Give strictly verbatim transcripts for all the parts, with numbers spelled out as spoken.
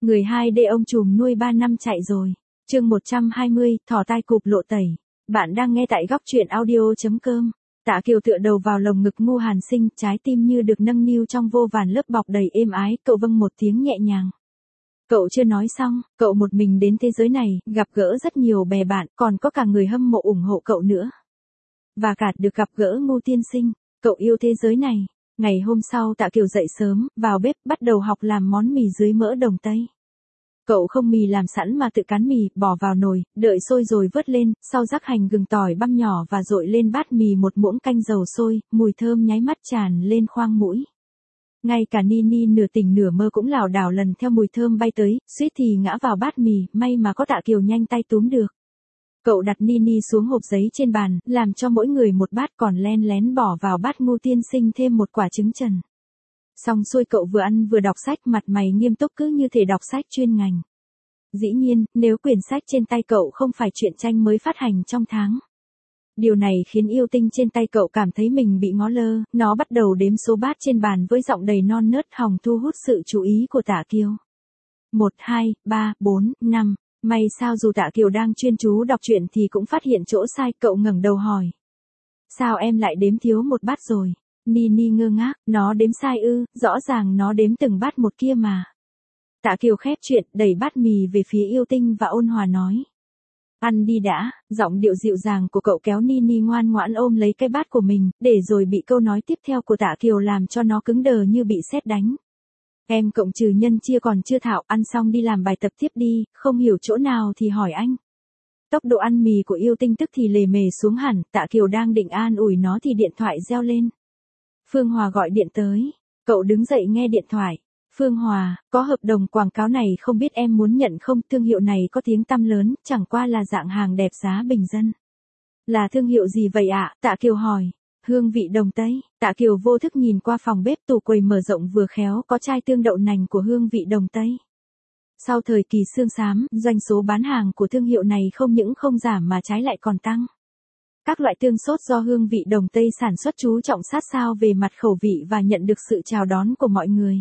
Người hai d ông trùm nuôi ba năm chạy rồi. Chương một trăm hai mươi, thỏ tai cụp lộ tẩy. Bạn đang nghe tại góc truyện audio.com. Tạ Kiều tựa đầu vào lồng ngực Ngu Hàn Sinh, trái tim như được nâng niu trong vô vàn lớp bọc đầy êm ái, cậu vâng một tiếng nhẹ nhàng. Cậu chưa nói xong, cậu một mình đến thế giới này, gặp gỡ rất nhiều bè bạn, còn có cả người hâm mộ ủng hộ cậu nữa. Và cả được gặp gỡ Ngu tiên sinh, cậu yêu thế giới này. Ngày hôm sau Tạ Kiều dậy sớm, vào bếp, bắt đầu học làm món mì dưới mỡ đồng Tây. Cậu không mì làm sẵn mà tự cán mì, bỏ vào nồi, đợi sôi rồi vớt lên, sau rắc hành gừng tỏi băm nhỏ và dội lên bát mì một muỗng canh dầu sôi, mùi thơm nháy mắt tràn lên khoang mũi. Ngay cả Nini nửa tỉnh nửa mơ cũng lảo đảo lần theo mùi thơm bay tới, suýt thì ngã vào bát mì, may mà có Tạ Kiều nhanh tay túm được. Cậu đặt Nini xuống hộp giấy trên bàn, làm cho mỗi người một bát, còn len lén bỏ vào bát Ngu tiên sinh thêm một quả trứng trần. Xong xuôi cậu vừa ăn vừa đọc sách, mặt mày nghiêm túc cứ như thể đọc sách chuyên ngành. Dĩ nhiên, nếu quyển sách trên tay cậu không phải truyện tranh mới phát hành trong tháng. Điều này khiến yêu tinh trên tay cậu cảm thấy mình bị ngó lơ, nó bắt đầu đếm số bát trên bàn với giọng đầy non nớt hòng thu hút sự chú ý của Tạ Kiều. một, hai, ba, bốn, năm. May sao dù Tạ Kiều đang chuyên chú đọc truyện thì cũng phát hiện chỗ sai, cậu ngẩng đầu hỏi. Sao em lại đếm thiếu một bát rồi? Nini ngơ ngác, nó đếm sai ư, rõ ràng nó đếm từng bát một kia mà. Tạ Kiều khép chuyện, đẩy bát mì về phía yêu tinh và ôn hòa nói. Ăn đi đã, giọng điệu dịu dàng của cậu kéo Nini ngoan ngoãn ôm lấy cái bát của mình, để rồi bị câu nói tiếp theo của Tạ Kiều làm cho nó cứng đờ như bị sét đánh. Em cộng trừ nhân chia còn chưa thạo, ăn xong đi làm bài tập tiếp đi, không hiểu chỗ nào thì hỏi anh. Tốc độ ăn mì của yêu tinh tức thì lề mề xuống hẳn, Tạ Kiều đang định an ủi nó thì điện thoại reo lên. Phương Hòa gọi điện tới. Cậu đứng dậy nghe điện thoại. Phương Hòa, có hợp đồng quảng cáo này không biết em muốn nhận không? Thương hiệu này có tiếng tăm lớn, chẳng qua là dạng hàng đẹp giá bình dân. Là thương hiệu gì vậy ạ? Tạ Kiều hỏi. Hương vị đồng Tây. Tạ Kiều vô thức nhìn qua phòng bếp, tủ quầy mở rộng vừa khéo có chai tương đậu nành của hương vị đồng Tây. Sau thời kỳ xương xám, doanh số bán hàng của thương hiệu này không những không giảm mà trái lại còn tăng. Các loại tương sốt do hương vị đồng Tây sản xuất chú trọng sát sao về mặt khẩu vị và nhận được sự chào đón của mọi người.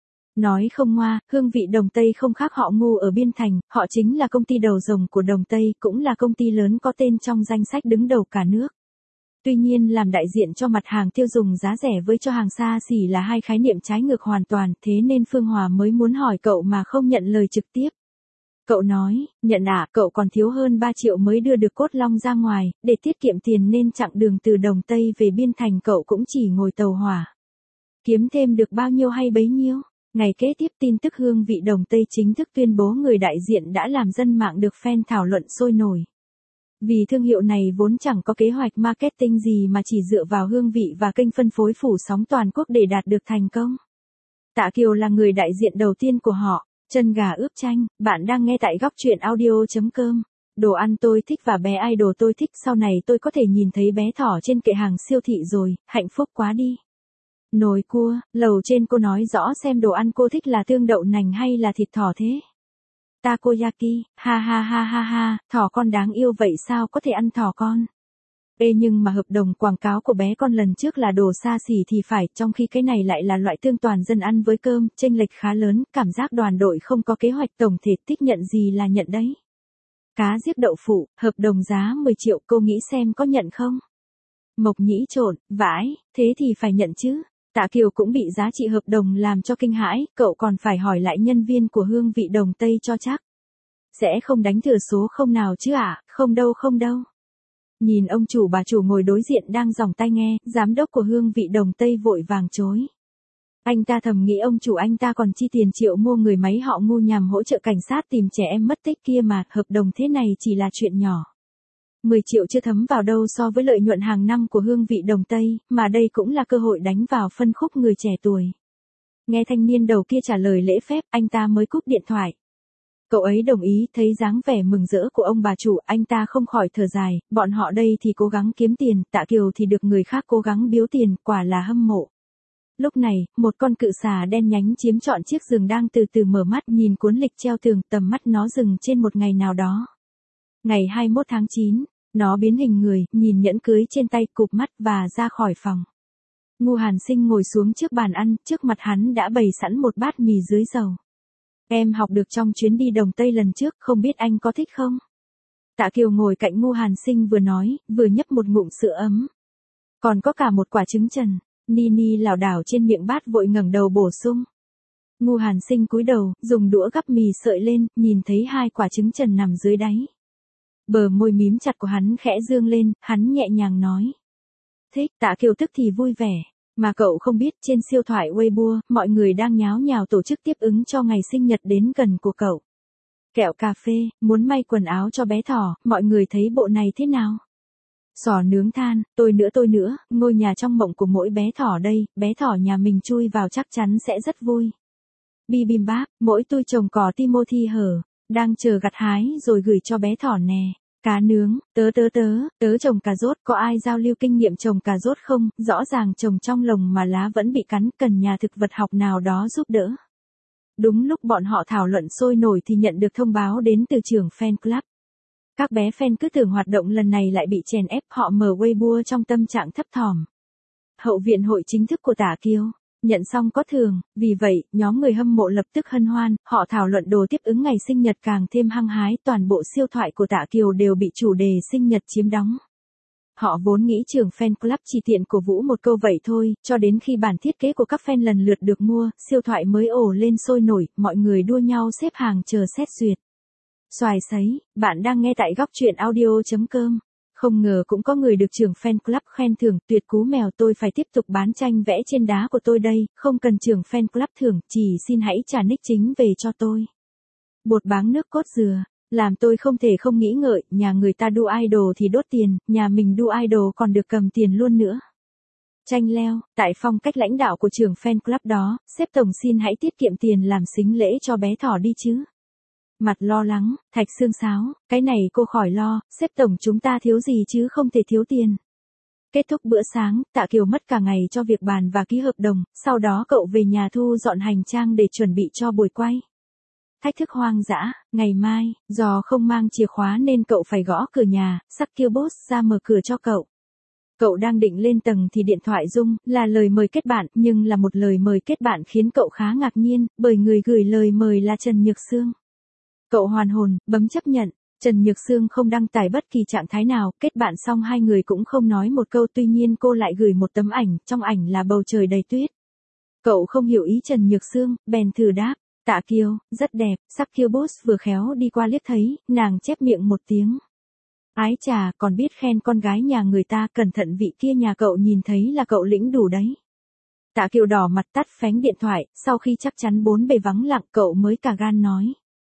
Nói không ngoa, hương vị đồng Tây không khác họ Ngu ở Biên Thành, họ chính là công ty đầu rồng của đồng Tây, cũng là công ty lớn có tên trong danh sách đứng đầu cả nước. Tuy nhiên làm đại diện cho mặt hàng tiêu dùng giá rẻ với cho hàng xa xỉ là hai khái niệm trái ngược hoàn toàn, thế nên Phương Hòa mới muốn hỏi cậu mà không nhận lời trực tiếp. Cậu nói, nhận ạ, à, cậu còn thiếu hơn ba triệu mới đưa được Cốt Long ra ngoài, để tiết kiệm tiền nên chặng đường từ Đồng Tây về Biên Thành cậu cũng chỉ ngồi tàu hỏa. Kiếm thêm được bao nhiêu hay bấy nhiêu? Ngày kế tiếp tin tức hương vị đồng Tây chính thức tuyên bố người đại diện đã làm dân mạng được fan thảo luận sôi nổi. Vì thương hiệu này vốn chẳng có kế hoạch marketing gì mà chỉ dựa vào hương vị và kênh phân phối phủ sóng toàn quốc để đạt được thành công. Tạ Kiều là người đại diện đầu tiên của họ. Chân gà ướp chanh, bạn đang nghe tại góc truyện audio.com. Đồ ăn tôi thích và bé idol tôi thích, sau này tôi có thể nhìn thấy bé thỏ trên kệ hàng siêu thị rồi, hạnh phúc quá đi. Nồi cua, lầu trên cô nói rõ xem đồ ăn cô thích là tương đậu nành hay là thịt thỏ thế. Takoyaki, ha ha ha ha ha, thỏ con đáng yêu vậy sao có thể ăn thỏ con. Ê nhưng mà hợp đồng quảng cáo của bé con lần trước là đồ xa xỉ thì phải, trong khi cái này lại là loại tương toàn dân ăn với cơm, chênh lệch khá lớn, cảm giác đoàn đội không có kế hoạch tổng thể, thích nhận gì là nhận đấy. Cá diếp đậu phụ, hợp đồng giá mười triệu, cô nghĩ xem có nhận không? Mộc nhĩ trộn, vãi, thế thì phải nhận chứ. Tạ Kiều cũng bị giá trị hợp đồng làm cho kinh hãi, cậu còn phải hỏi lại nhân viên của hương vị đồng Tây cho chắc. Sẽ không đánh thừa số không nào chứ ạ, à? Không đâu không đâu. Nhìn ông chủ bà chủ ngồi đối diện đang giòng tai nghe, giám đốc của hương vị đồng Tây vội vàng chối. Anh ta thầm nghĩ ông chủ anh ta còn chi tiền triệu mua người máy họ Ngu nhằm hỗ trợ cảnh sát tìm trẻ em mất tích kia mà, hợp đồng thế này chỉ là chuyện nhỏ. mười triệu chưa thấm vào đâu so với lợi nhuận hàng năm của hương vị đồng Tây, mà đây cũng là cơ hội đánh vào phân khúc người trẻ tuổi. Nghe thanh niên đầu kia trả lời lễ phép, anh ta mới cúp điện thoại. Cậu ấy đồng ý, thấy dáng vẻ mừng rỡ của ông bà chủ, anh ta không khỏi thở dài, bọn họ đây thì cố gắng kiếm tiền, Tạ Kiều thì được người khác cố gắng biếu tiền, quả là hâm mộ. Lúc này, một con cự xà đen nhánh chiếm trọn chiếc giường đang từ từ mở mắt, nhìn cuốn lịch treo tường, tầm mắt nó dừng trên một ngày nào đó. Ngày hai mươi mốt tháng chín, nó biến hình người, nhìn nhẫn cưới trên tay, cụp mắt và ra khỏi phòng. Ngu Hàn Sinh ngồi xuống trước bàn ăn, trước mặt hắn đã bày sẵn một bát mì dưới dầu. Em học được trong chuyến đi Đồng Tây lần trước, không biết anh có thích không? Tạ Kiều ngồi cạnh Ngô Hàn Sinh vừa nói, vừa nhấp một ngụm sữa ấm. Còn có cả một quả trứng trần. Nini lảo đảo trên miệng bát vội ngẩng đầu bổ sung. Ngô Hàn Sinh cúi đầu, dùng đũa gắp mì sợi lên, nhìn thấy hai quả trứng trần nằm dưới đáy. Bờ môi mím chặt của hắn khẽ dương lên, hắn nhẹ nhàng nói. Thích. Tạ Kiều tức thì vui vẻ. Mà cậu không biết, trên siêu thoại Weibo, mọi người đang nháo nhào tổ chức tiếp ứng cho ngày sinh nhật đến gần của cậu. Kẹo cà phê, muốn may quần áo cho bé thỏ, mọi người thấy bộ này thế nào? Sò nướng than, tôi nữa tôi nữa, ngôi nhà trong mộng của mỗi bé thỏ đây, bé thỏ nhà mình chui vào chắc chắn sẽ rất vui. Bibimbap, mỗi tôi trồng cỏ Timothy hở, đang chờ gặt hái rồi gửi cho bé thỏ nè. Cá nướng, tớ tớ tớ, tớ trồng cà rốt, có ai giao lưu kinh nghiệm trồng cà rốt không? Rõ ràng trồng trong lồng mà lá vẫn bị cắn, cần nhà thực vật học nào đó giúp đỡ. Đúng lúc bọn họ thảo luận sôi nổi thì nhận được thông báo đến từ trưởng fan club. Các bé fan cứ tưởng hoạt động lần này lại bị chèn ép, họ mở Weibo trong tâm trạng thấp thỏm. Hậu viện hội chính thức của Tạ Kiều. Nhận xong có thưởng, vì vậy, nhóm người hâm mộ lập tức hân hoan, họ thảo luận đồ tiếp ứng ngày sinh nhật càng thêm hăng hái, toàn bộ siêu thoại của Tạ Kiều đều bị chủ đề sinh nhật chiếm đóng. Họ vốn nghĩ trưởng fan club chỉ tiện cổ vũ một câu vậy thôi, cho đến khi bản thiết kế của các fan lần lượt được mua, siêu thoại mới ồ lên sôi nổi, mọi người đua nhau xếp hàng chờ xét duyệt. Xoài sấy, bạn đang nghe tại góc truyện audio chấm com. Không ngờ cũng có người được trưởng fan club khen thưởng, tuyệt cú mèo, tôi phải tiếp tục bán tranh vẽ trên đá của tôi đây, không cần trưởng fan club thưởng, chỉ xin hãy trả nick chính về cho tôi. Bột báng nước cốt dừa, làm tôi không thể không nghĩ ngợi, nhà người ta đu idol thì đốt tiền, nhà mình đu idol còn được cầm tiền luôn nữa. Tranh leo, tại phong cách lãnh đạo của trưởng fan club đó, sếp tổng xin hãy tiết kiệm tiền làm sính lễ cho bé thỏ đi chứ. Mặt lo lắng, Thạch Sương Sáo, cái này cô khỏi lo, sếp tổng chúng ta thiếu gì chứ không thể thiếu tiền. Kết thúc bữa sáng, Tạ Kiều mất cả ngày cho việc bàn và ký hợp đồng, sau đó cậu về nhà thu dọn hành trang để chuẩn bị cho buổi quay. Thách thức hoang dã, ngày mai, do không mang chìa khóa nên cậu phải gõ cửa nhà, Succubus ra mở cửa cho cậu. Cậu đang định lên tầng thì điện thoại rung, là lời mời kết bạn, nhưng là một lời mời kết bạn khiến cậu khá ngạc nhiên, bởi người gửi lời mời là Trần Nhược Sương. Cậu hoàn hồn, bấm chấp nhận, Trần Nhược Sương không đăng tải bất kỳ trạng thái nào, kết bạn xong hai người cũng không nói một câu, tuy nhiên cô lại gửi một tấm ảnh, trong ảnh là bầu trời đầy tuyết. Cậu không hiểu ý Trần Nhược Sương, bèn thử đáp, Tạ Kiều, rất đẹp, Succubus vừa khéo đi qua liếc thấy, nàng chép miệng một tiếng. Ái chà, còn biết khen con gái nhà người ta, cẩn thận vị kia nhà cậu nhìn thấy là cậu lĩnh đủ đấy. Tạ Kiều đỏ mặt tắt phánh điện thoại, sau khi chắc chắn bốn bề vắng lặng cậu mới cả gan nói.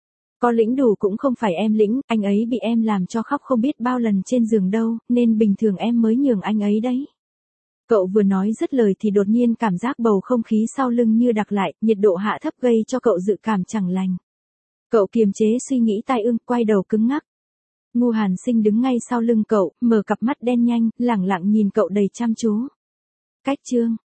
Có lĩnh đủ cũng không phải em lĩnh, anh ấy bị em làm cho khóc không biết bao lần trên giường đâu, nên bình thường em mới nhường anh ấy đấy. Cậu vừa nói dứt lời thì đột nhiên cảm giác bầu không khí sau lưng như đặc lại, nhiệt độ hạ thấp gây cho cậu dự cảm chẳng lành. Cậu kiềm chế suy nghĩ tai ương, quay đầu cứng ngắc. Ngô Hàn Sinh đứng ngay sau lưng cậu, mở cặp mắt đen nhanh, lẳng lặng nhìn cậu đầy chăm chú. Cách chương,